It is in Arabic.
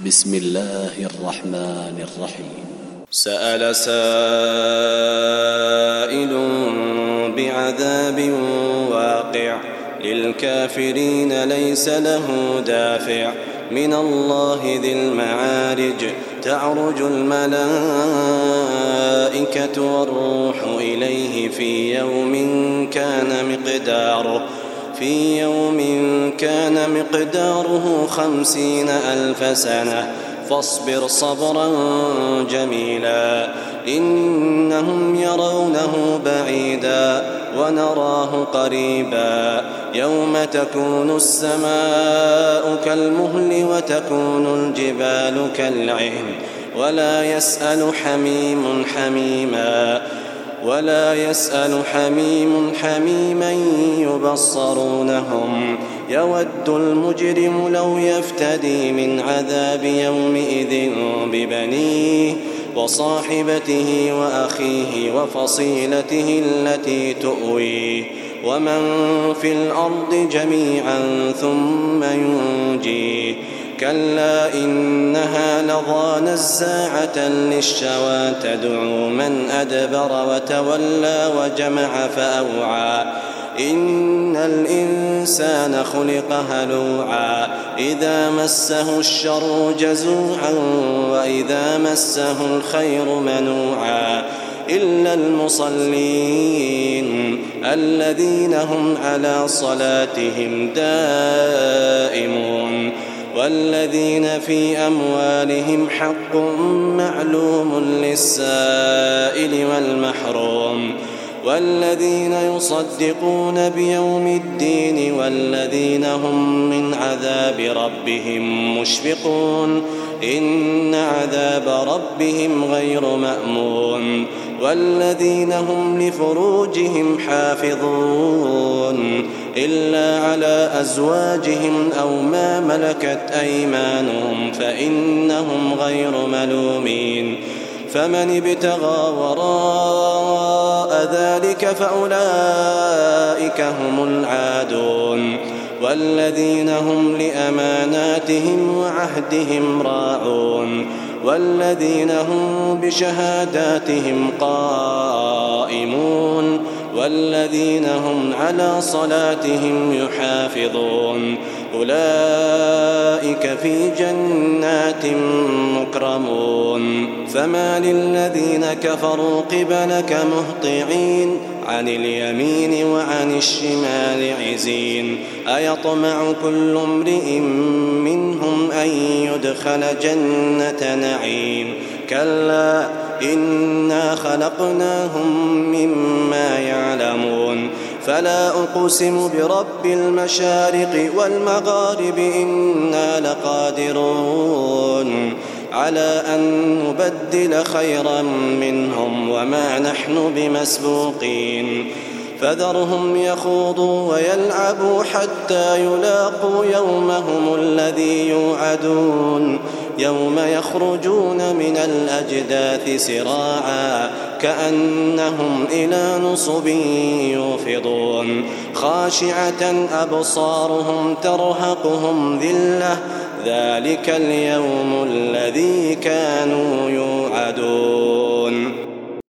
بسم الله الرحمن الرحيم. سأل سائل بعذاب واقع للكافرين ليس له دافع من الله ذي المعارج تعرج الملائكة والروح إليه في يوم كان مقداره 50,000 سنة فاصبر صبرا جميلا إنهم يرونه بعيدا ونراه قريبا يوم تكون السماء كالمهل وتكون الجبال كالعهن ولا يسأل حميم حميما يبصرونهم يود المجرم لو يفتدي من عذاب يومئذ ببنيه وصاحبته وأخيه وفصيلته التي تؤويه ومن في الأرض جميعا ثم ينجيه كلا إنها لظى نزاعة للشوى تدعو من أدبر وتولى وجمع فأوعى إن الإنسان خلق هلوعا إذا مسه الشر جزوعا وإذا مسه الخير منوعا إلا المصلين الذين هم على صلاتهم دائمون والذين في أموالهم حق معلوم للسائل والمحروم والذين يصدقون بيوم الدين والذين هم من عذاب ربهم مشفقون إن عذاب ربهم غير مأمون والذين هم لفروجهم حافظون إلا على أزواجهم أو ما ملكت أيمانهم فإنهم غير ملومين فمن ابتغى وراء ذلك فأولئك هم العادون والذين هم لأماناتهم وعهدهم راعون والذين هم بشهاداتهم قائمون والذين هم على صلاتهم يحافظون أولئك في جنات مكرمون فما للذين كفروا قبلك مهطعين عن اليمين وعن الشمال عزين أيطمع كل امرئ منهم أن يدخل جنة نعيم كلا إنا خلقناهم مما يعلمون فلا أقسم برب المشارق والمغارب إنا لقادرون على أن نبدل خيرا منهم وما نحن بمسبوقين فذرهم يخوضوا ويلعبوا حتى يلاقوا يومهم الذي يوعدون يوم يخرجون من الأجداث سراعا كأنهم إلى نصب يوفضون خاشعة أبصارهم ترهقهم ذلة ذلك اليوم الذي كانوا يوعدون.